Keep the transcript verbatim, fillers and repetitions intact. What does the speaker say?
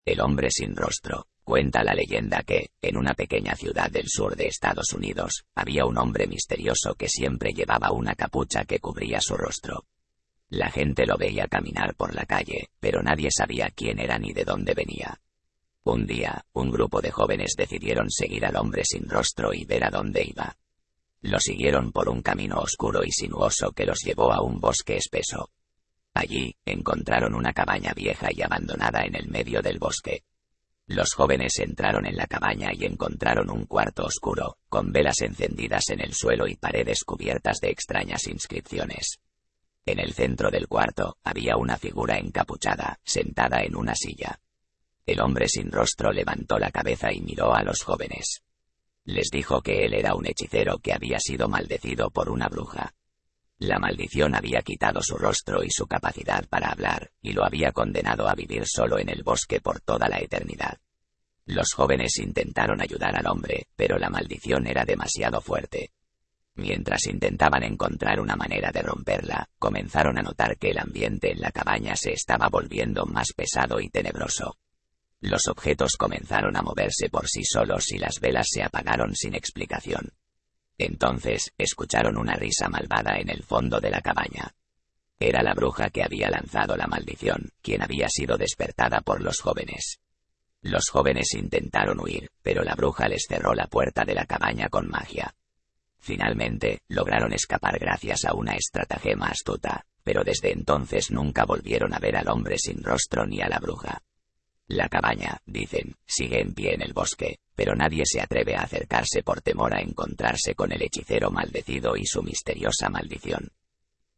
El hombre sin rostro. Cuenta la leyenda que, en una pequeña ciudad del sur de Estados Unidos, había un hombre misterioso que siempre llevaba una capucha que cubría su rostro. La gente lo veía caminar por la calle, pero nadie sabía quién era ni de dónde venía. Un día, un grupo de jóvenes decidieron seguir al hombre sin rostro y ver a dónde iba. Lo siguieron por un camino oscuro y sinuoso que los llevó a un bosque espeso. Allí, encontraron una cabaña vieja y abandonada en el medio del bosque. Los jóvenes entraron en la cabaña y encontraron un cuarto oscuro, con velas encendidas en el suelo y paredes cubiertas de extrañas inscripciones. En el centro del cuarto, había una figura encapuchada, sentada en una silla. El hombre sin rostro levantó la cabeza y miró a los jóvenes. Les dijo que él era un hechicero que había sido maldecido por una bruja. La maldición había quitado su rostro y su capacidad para hablar, y lo había condenado a vivir solo en el bosque por toda la eternidad. Los jóvenes intentaron ayudar al hombre, pero la maldición era demasiado fuerte. Mientras intentaban encontrar una manera de romperla, comenzaron a notar que el ambiente en la cabaña se estaba volviendo más pesado y tenebroso. Los objetos comenzaron a moverse por sí solos y las velas se apagaron sin explicación. Entonces, escucharon una risa malvada en el fondo de la cabaña. Era la bruja que había lanzado la maldición, quien había sido despertada por los jóvenes. Los jóvenes intentaron huir, pero la bruja les cerró la puerta de la cabaña con magia. Finalmente, lograron escapar gracias a una estratagema astuta, pero desde entonces nunca volvieron a ver al hombre sin rostro ni a la bruja. La cabaña, dicen, sigue en pie en el bosque, pero nadie se atreve a acercarse por temor a encontrarse con el hechicero maldecido y su misteriosa maldición.